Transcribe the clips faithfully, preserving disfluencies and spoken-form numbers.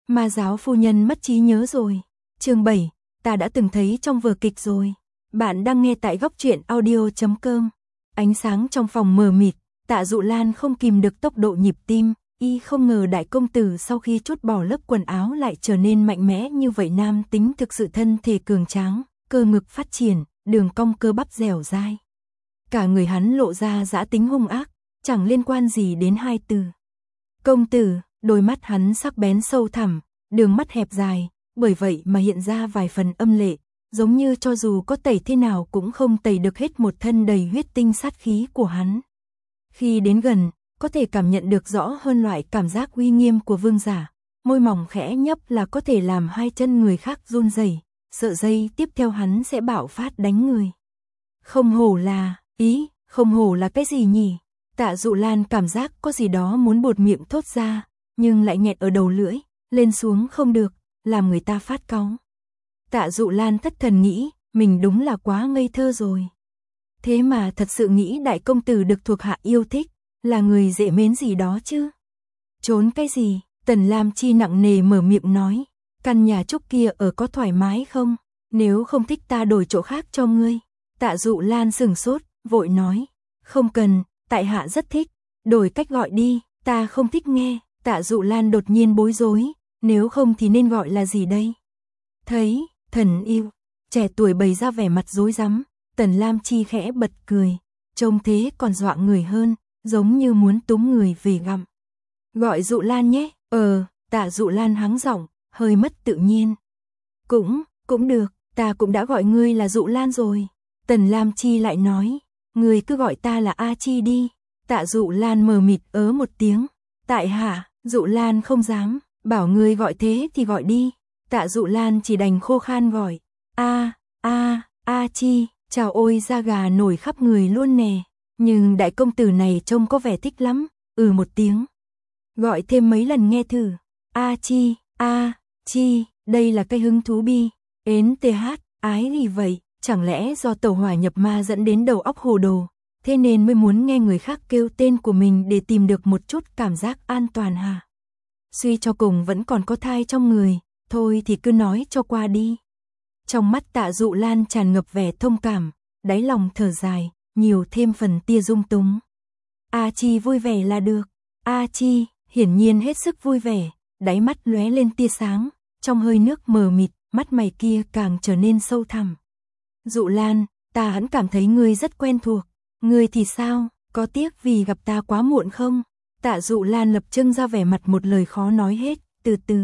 Ma giáo phu nhân mất trí nhớ rồi. Chương bảy, ta đã từng thấy trong vở kịch rồi. Bạn đang nghe tại góc truyện audio chấm com. Ánh sáng trong phòng mờ mịt, Tạ Dụ Lan không kìm được tốc độ nhịp tim, y không ngờ đại công tử sau khi trút bỏ lớp quần áo lại trở nên mạnh mẽ như vậy, nam tính thực sự thân thể cường tráng, cơ ngực phát triển, đường cong cơ bắp dẻo dai. Cả người hắn lộ ra dã tính hung ác, chẳng liên quan gì đến hai từ công tử. Đôi mắt hắn sắc bén sâu thẳm, đường mắt hẹp dài, bởi vậy mà hiện ra vài phần âm lệ, giống như cho dù có tẩy thế nào cũng không tẩy được hết một thân đầy huyết tinh sát khí của hắn. Khi đến gần, có thể cảm nhận được rõ hơn loại cảm giác uy nghiêm của vương giả, môi mỏng khẽ nhấp là có thể làm hai chân người khác run rẩy, sợ giây tiếp theo hắn sẽ bạo phát đánh người. Không hổ là, ý, không hổ là cái gì nhỉ? Tạ Dụ Lan cảm giác có gì đó muốn buột miệng thốt ra, nhưng lại nghẹn ở đầu lưỡi, lên xuống không được, làm người ta phát cáu. Tạ Dụ Lan thất thần nghĩ, mình đúng là quá ngây thơ rồi. Thế mà thật sự nghĩ đại công tử được thuộc hạ yêu thích, là người dễ mến gì đó chứ. Trốn cái gì? Tần Lam Chi nặng nề mở miệng nói, căn nhà trúc kia ở có thoải mái không? Nếu không thích ta đổi chỗ khác cho ngươi. Tạ Dụ Lan sừng sốt, vội nói, không cần, tại hạ rất thích, đổi cách gọi đi, ta không thích nghe. Tạ Dụ Lan đột nhiên bối rối, nếu không thì nên gọi là gì đây? Thấy, thần yêu, trẻ tuổi bày ra vẻ mặt rối rắm, Tần Lam Chi khẽ bật cười, trông thế còn dọa người hơn, giống như muốn túm người về gặm. Gọi Dụ Lan nhé, ờ, Tạ Dụ Lan hắng giọng, hơi mất tự nhiên. Cũng, cũng được, ta cũng đã gọi ngươi là Dụ Lan rồi. Tần Lam Chi lại nói, ngươi cứ gọi ta là A Chi đi. Tạ Dụ Lan mờ mịt ớ một tiếng, tại hạ. Dụ Lan không dám, bảo ngươi gọi thế thì gọi đi. Tạ Dụ Lan chỉ đành khô khan gọi, a a A Chi, chào ôi da gà nổi khắp người luôn nè. Nhưng đại công tử này trông có vẻ thích lắm, ừ một tiếng. Gọi thêm mấy lần nghe thử, A Chi, A Chi, đây là cái hứng thú bi, ến th, ái gì vậy, chẳng lẽ do tẩu hỏa nhập ma dẫn đến đầu óc hồ đồ, thế nên mới muốn nghe người khác kêu tên của mình để tìm được một chút cảm giác an toàn hả? Suy cho cùng vẫn còn có thai trong người, thôi thì cứ nói cho qua đi. Trong mắt Tạ Dụ Lan tràn ngập vẻ thông cảm, đáy lòng thở dài, nhiều thêm phần tia dung túng. A Chi vui vẻ là được. A Chi, hiển nhiên hết sức vui vẻ, đáy mắt lóe lên tia sáng, trong hơi nước mờ mịt, mắt mày kia càng trở nên sâu thẳm. Dụ Lan, ta hẳn cảm thấy ngươi rất quen thuộc. Ngươi thì sao, có tiếc vì gặp ta quá muộn không? Tạ Dụ Lan lập trưng ra vẻ mặt một lời khó nói hết, từ từ.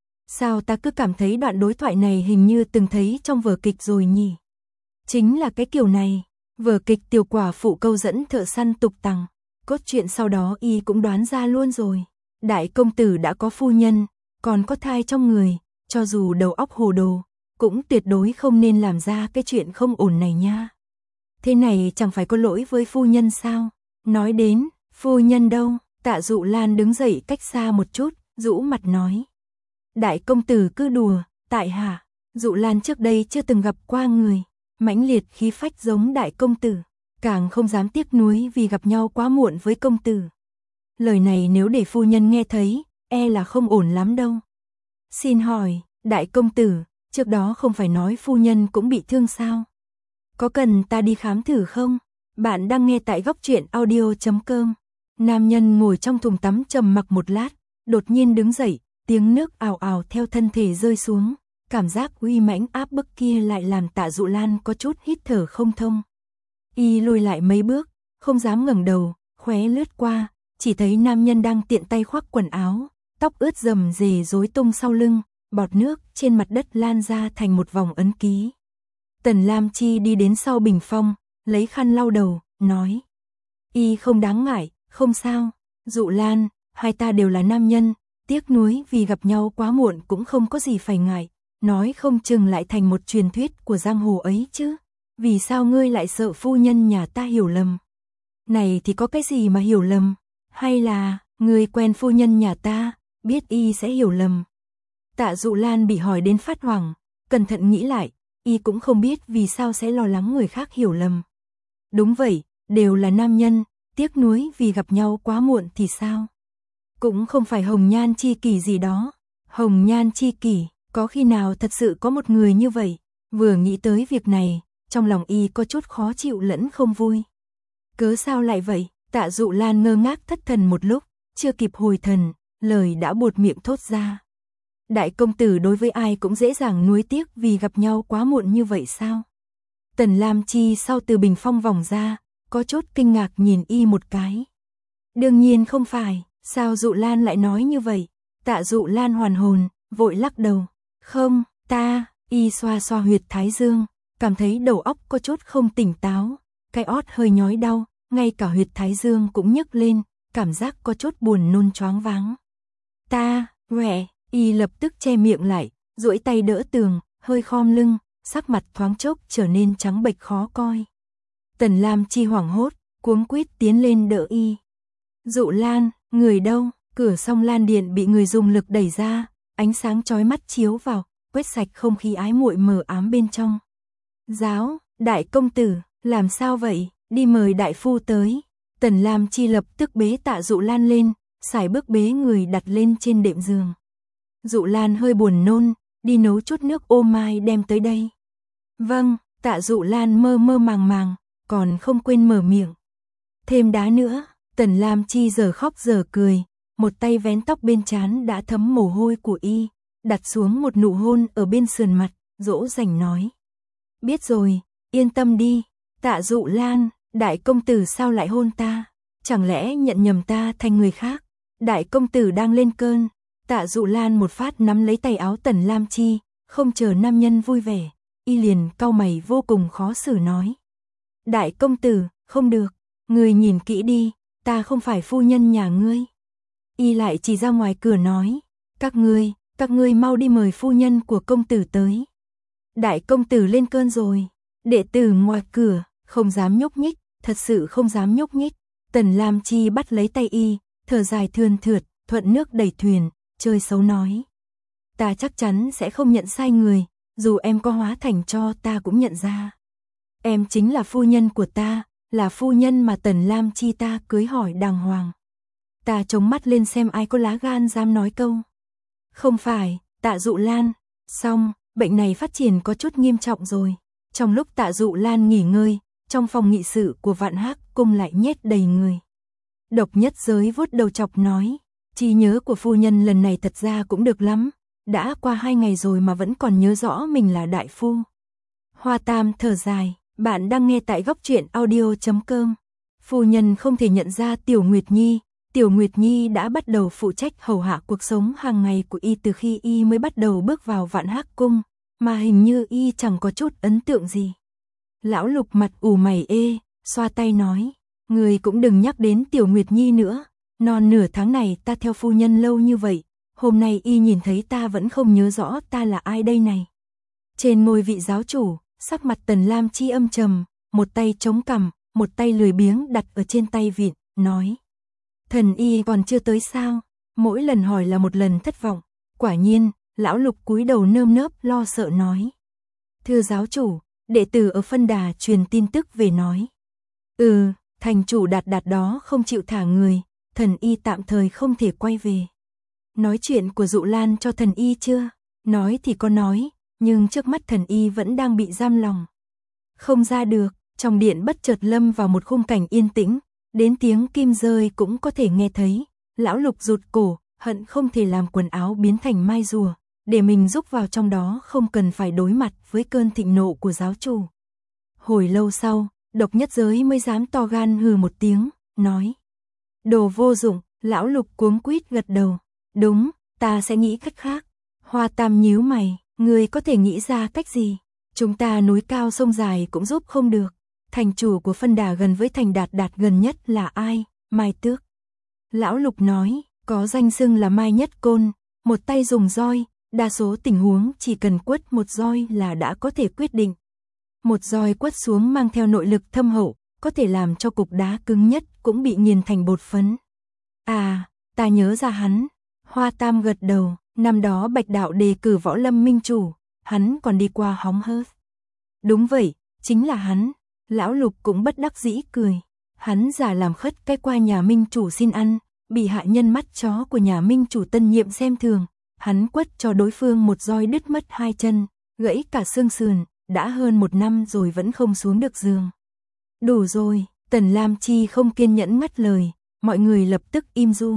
Sao ta cứ cảm thấy đoạn đối thoại này hình như từng thấy trong vở kịch rồi nhỉ? Chính là cái kiểu này, vở kịch Tiểu Quả Phụ câu dẫn thợ săn tục tằng, cốt truyện sau đó y cũng đoán ra luôn rồi. Đại công tử đã có phu nhân, còn có thai trong người, cho dù đầu óc hồ đồ, cũng tuyệt đối không nên làm ra cái chuyện không ổn này nha. Thế này chẳng phải có lỗi với phu nhân sao? Nói đến, phu nhân đâu? Tạ Dụ Lan đứng dậy cách xa một chút, rũ mặt nói. Đại công tử cứ đùa, tại hạ. Dụ Lan trước đây chưa từng gặp qua người mãnh liệt khí phách giống đại công tử, càng không dám tiếc nuối vì gặp nhau quá muộn với công tử. Lời này nếu để phu nhân nghe thấy, e là không ổn lắm đâu. Xin hỏi, đại công tử, trước đó không phải nói phu nhân cũng bị thương sao? Có cần ta đi khám thử không? Bạn đang nghe tại góc truyện audio chấm com. Nam nhân ngồi trong thùng tắm trầm mặc một lát, đột nhiên đứng dậy, tiếng nước ào ào theo thân thể rơi xuống. Cảm giác uy mãnh áp bức kia lại làm Tạ Dụ Lan có chút hít thở không thông. Y lùi lại mấy bước, không dám ngẩng đầu, khóe lướt qua, chỉ thấy nam nhân đang tiện tay khoác quần áo, tóc ướt rầm rề rối tung sau lưng, bọt nước trên mặt đất lan ra thành một vòng ấn ký. Tần Lam Chi đi đến sau bình phong, lấy khăn lau đầu, nói. Y không đáng ngại, không sao. Dụ Lan, hai ta đều là nam nhân, tiếc nuối vì gặp nhau quá muộn cũng không có gì phải ngại. Nói không chừng lại thành một truyền thuyết của giang hồ ấy chứ. Vì sao ngươi lại sợ phu nhân nhà ta hiểu lầm? Này thì có cái gì mà hiểu lầm? Hay là, ngươi quen phu nhân nhà ta, biết y sẽ hiểu lầm? Tạ Dụ Lan bị hỏi đến phát hoảng, cẩn thận nghĩ lại, y cũng không biết vì sao sẽ lo lắng người khác hiểu lầm. Đúng vậy, đều là nam nhân, tiếc nuối vì gặp nhau quá muộn thì sao? Cũng không phải hồng nhan chi kỷ gì đó. Hồng nhan chi kỷ, có khi nào thật sự có một người như vậy? Vừa nghĩ tới việc này, trong lòng y có chút khó chịu lẫn không vui. Cớ sao lại vậy? Tạ Dụ Lan ngơ ngác thất thần một lúc, chưa kịp hồi thần, lời đã buột miệng thốt ra. Đại công tử đối với ai cũng dễ dàng nuối tiếc vì gặp nhau quá muộn như vậy sao? Tần Lam Chi sau từ bình phong vòng ra, có chút kinh ngạc nhìn y một cái. Đương nhiên không phải, sao Dụ Lan lại nói như vậy? Tạ Dụ Lan hoàn hồn, vội lắc đầu. Không, ta, y xoa xoa huyệt thái dương, cảm thấy đầu óc có chút không tỉnh táo, cái ót hơi nhói đau, ngay cả huyệt thái dương cũng nhức lên, cảm giác có chút buồn nôn choáng váng. Ta, quẹ, y lập tức che miệng lại, duỗi tay đỡ tường, hơi khom lưng, sắc mặt thoáng chốc trở nên trắng bệch khó coi. Tần Lam Chi hoảng hốt, cuống quýt tiến lên đỡ y. Dụ Lan, người đâu? Cửa song lan điện bị người dùng lực đẩy ra, ánh sáng chói mắt chiếu vào, quét sạch không khí ái muội mờ ám bên trong. Giáo, đại công tử, làm sao vậy? Đi mời đại phu tới. Tần Lam Chi lập tức bế Tạ Dụ Lan lên, sải bước bế người đặt lên trên đệm giường. Dụ Lan hơi buồn nôn, đi nấu chút nước ô mai đem tới đây. Vâng, Tạ Dụ Lan mơ mơ màng màng, còn không quên mở miệng. Thêm đá nữa. Tần Lam Chi giờ khóc giờ cười, một tay vén tóc bên trán đã thấm mồ hôi của y, đặt xuống một nụ hôn ở bên sườn mặt, dỗ dành nói. Biết rồi, yên tâm đi. Tạ Dụ Lan, đại công tử sao lại hôn ta? Chẳng lẽ nhận nhầm ta thành người khác? Đại công tử đang lên cơn. Tạ Dụ Lan một phát nắm lấy tay áo Tần Lam Chi, không chờ nam nhân vui vẻ, y liền cau mày vô cùng khó xử nói. Đại công tử, không được, người nhìn kỹ đi, ta không phải phu nhân nhà ngươi. Y lại chỉ ra ngoài cửa nói, các ngươi, các ngươi mau đi mời phu nhân của công tử tới. Đại công tử lên cơn rồi. Đệ tử ngoài cửa, không dám nhúc nhích, thật sự không dám nhúc nhích. Tần Lam Chi bắt lấy tay y, thở dài thườn thượt, thuận nước đẩy thuyền, chơi xấu nói. Ta chắc chắn sẽ không nhận sai người, dù em có hóa thành cho ta cũng nhận ra. Em chính là phu nhân của ta, là phu nhân mà Tần Lam Chi ta cưới hỏi đàng hoàng. Ta chống mắt lên xem ai có lá gan dám nói câu. Không phải, Tạ Dụ Lan. Xong, bệnh này phát triển có chút nghiêm trọng rồi. Trong lúc Tạ Dụ Lan nghỉ ngơi, trong phòng nghị sự của Vạn Hắc Cung lại nhét đầy người. Độc Nhất Giới vuốt đầu chọc nói, trí nhớ của phu nhân lần này thật ra cũng được lắm, đã qua hai ngày rồi mà vẫn còn nhớ rõ mình là đại phu. Hoa Tam thở dài, bạn đang nghe tại góc truyện audio chấm com. Phu nhân không thể nhận ra Tiểu Nguyệt Nhi, Tiểu Nguyệt Nhi đã bắt đầu phụ trách hầu hạ cuộc sống hàng ngày của y từ khi y mới bắt đầu bước vào Vạn Hắc Cung, mà hình như y chẳng có chút ấn tượng gì. Lão Lục mặt ủ mày ê, xoa tay nói, người cũng đừng nhắc đến Tiểu Nguyệt Nhi nữa, non nửa tháng này ta theo phu nhân lâu như vậy, hôm nay y nhìn thấy ta vẫn không nhớ rõ ta là ai đây này. Trên ngôi vị giáo chủ, sắc mặt Tần Lam Chi âm trầm, một tay chống cằm, một tay lười biếng đặt ở trên tay vịn, nói. Thần y còn chưa tới sao? Mỗi lần hỏi là một lần thất vọng. Quả nhiên, lão Lục cúi đầu nơm nớp lo sợ nói. Thưa giáo chủ, đệ tử ở phân đà truyền tin tức về nói. Ừ, thành chủ Đạt Đạt đó không chịu thả người, thần y tạm thời không thể quay về. Nói chuyện của Dụ Lan cho thần y chưa? Nói thì có nói, nhưng trước mắt thần y vẫn đang bị giam lòng. Không ra được, trong điện bất chợt lâm vào một khung cảnh yên tĩnh, đến tiếng kim rơi cũng có thể nghe thấy. Lão Lục rụt cổ, hận không thể làm quần áo biến thành mai rùa, để mình rúc vào trong đó không cần phải đối mặt với cơn thịnh nộ của giáo chủ. Hồi lâu sau, Độc Nhất Giới mới dám to gan hừ một tiếng, nói. Đồ vô dụng, lão Lục cuống quýt gật đầu. Đúng, ta sẽ nghĩ cách khác. Hoa Tam nhíu mày, người có thể nghĩ ra cách gì? Chúng ta núi cao sông dài cũng giúp không được. Thành chủ của phân đà gần với thành Đạt Đạt gần nhất là ai? Mai Tước. Lão Lục nói, có danh xưng là Mai Nhất Côn, một tay dùng roi, đa số tình huống chỉ cần quất một roi là đã có thể quyết định. Một roi quất xuống mang theo nội lực thâm hậu, có thể làm cho cục đá cứng nhất cũng bị nghiền thành bột phấn. À, ta nhớ ra hắn. Hoa Tam gật đầu, năm đó Bạch Đạo đề cử Võ Lâm Minh Chủ, hắn còn đi qua hóng hớt. Đúng vậy, chính là hắn. Lão Lục cũng bất đắc dĩ cười. Hắn giả làm khất cái qua nhà Minh Chủ xin ăn, bị hạ nhân mắt chó của nhà Minh Chủ tân nhiệm xem thường, hắn quất cho đối phương một roi đứt mất hai chân, gãy cả xương sườn, đã hơn một năm rồi vẫn không xuống được giường. Đủ rồi, Tần Lam Chi không kiên nhẫn ngắt lời, mọi người lập tức im ru.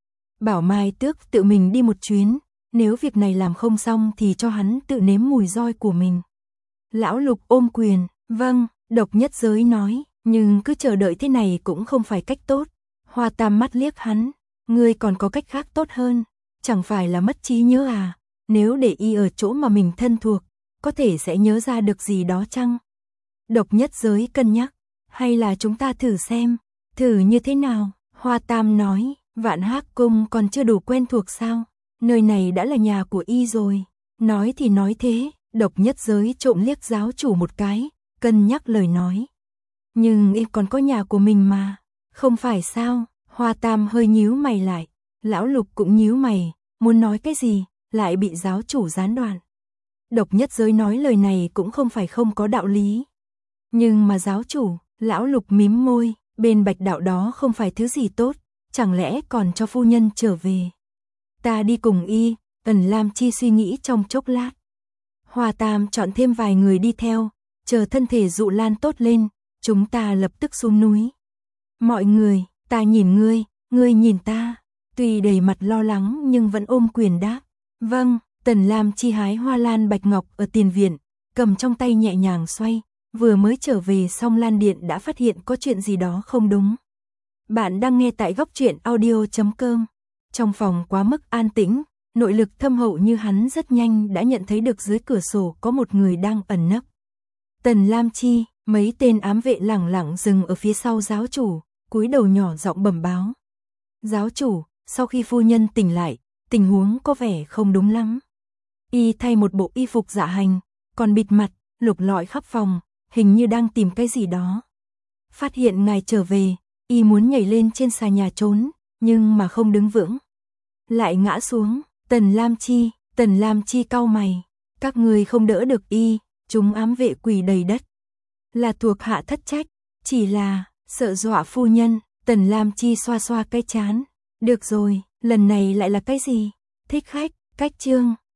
Bảo Mai Tước tự mình đi một chuyến, nếu việc này làm không xong thì cho hắn tự nếm mùi roi của mình. Lão Lục ôm quyền, vâng, Độc Nhất Giới nói, nhưng cứ chờ đợi thế này cũng không phải cách tốt. Hoa Tam mắt liếc hắn, ngươi còn có cách khác tốt hơn, chẳng phải là mất trí nhớ à, nếu để y ở chỗ mà mình thân thuộc, có thể sẽ nhớ ra được gì đó chăng? Độc Nhất Giới cân nhắc, hay là chúng ta thử xem, thử như thế nào? Hoa Tam nói, Vạn Hác Cung còn chưa đủ quen thuộc sao? Nơi này đã là nhà của y rồi. Nói thì nói thế, Độc Nhất Giới trộm liếc giáo chủ một cái, cân nhắc lời nói. Nhưng y còn có nhà của mình mà, không phải sao? Hoa Tam hơi nhíu mày lại, Lão Lục cũng nhíu mày, muốn nói cái gì, lại bị giáo chủ gián đoạn. Độc Nhất Giới nói lời này cũng không phải không có đạo lý. Nhưng mà giáo chủ, Lão Lục mím môi, bên Bạch Đạo đó không phải thứ gì tốt, chẳng lẽ còn cho phu nhân trở về. Ta đi cùng y, Tần Lam Chi suy nghĩ trong chốc lát. Hoa Tam chọn thêm vài người đi theo, chờ thân thể Dụ Lan tốt lên, chúng ta lập tức xuống núi. Mọi người, ta nhìn ngươi, ngươi nhìn ta, tuy đầy mặt lo lắng nhưng vẫn ôm quyền đáp. Vâng, Tần Lam Chi hái hoa lan bạch ngọc ở tiền viện, cầm trong tay nhẹ nhàng xoay, vừa mới trở về xong Lan Điện đã phát hiện có chuyện gì đó không đúng. Bạn đang nghe tại góc truyện audio chấm com. Trong phòng quá mức an tĩnh, nội lực thâm hậu như hắn rất nhanh đã nhận thấy được dưới cửa sổ có một người đang ẩn nấp. Tần Lam Chi, mấy tên ám vệ lẳng lặng dừng ở phía sau giáo chủ, cúi đầu nhỏ giọng bẩm báo. Giáo chủ, sau khi phu nhân tỉnh lại, tình huống có vẻ không đúng lắm. Y thay một bộ y phục dạ hành, còn bịt mặt, lục lọi khắp phòng, hình như đang tìm cái gì đó. Phát hiện ngài trở về, y muốn nhảy lên trên xà nhà trốn, nhưng mà không đứng vững. Lại ngã xuống, Tần Lam Chi, Tần Lam Chi cau mày. Các người không đỡ được y, chúng ám vệ quỳ đầy đất. Là thuộc hạ thất trách, chỉ là, sợ dọa phu nhân, Tần Lam Chi xoa xoa cái chán. Được rồi, lần này lại là cái gì? Thích khách, cách trương.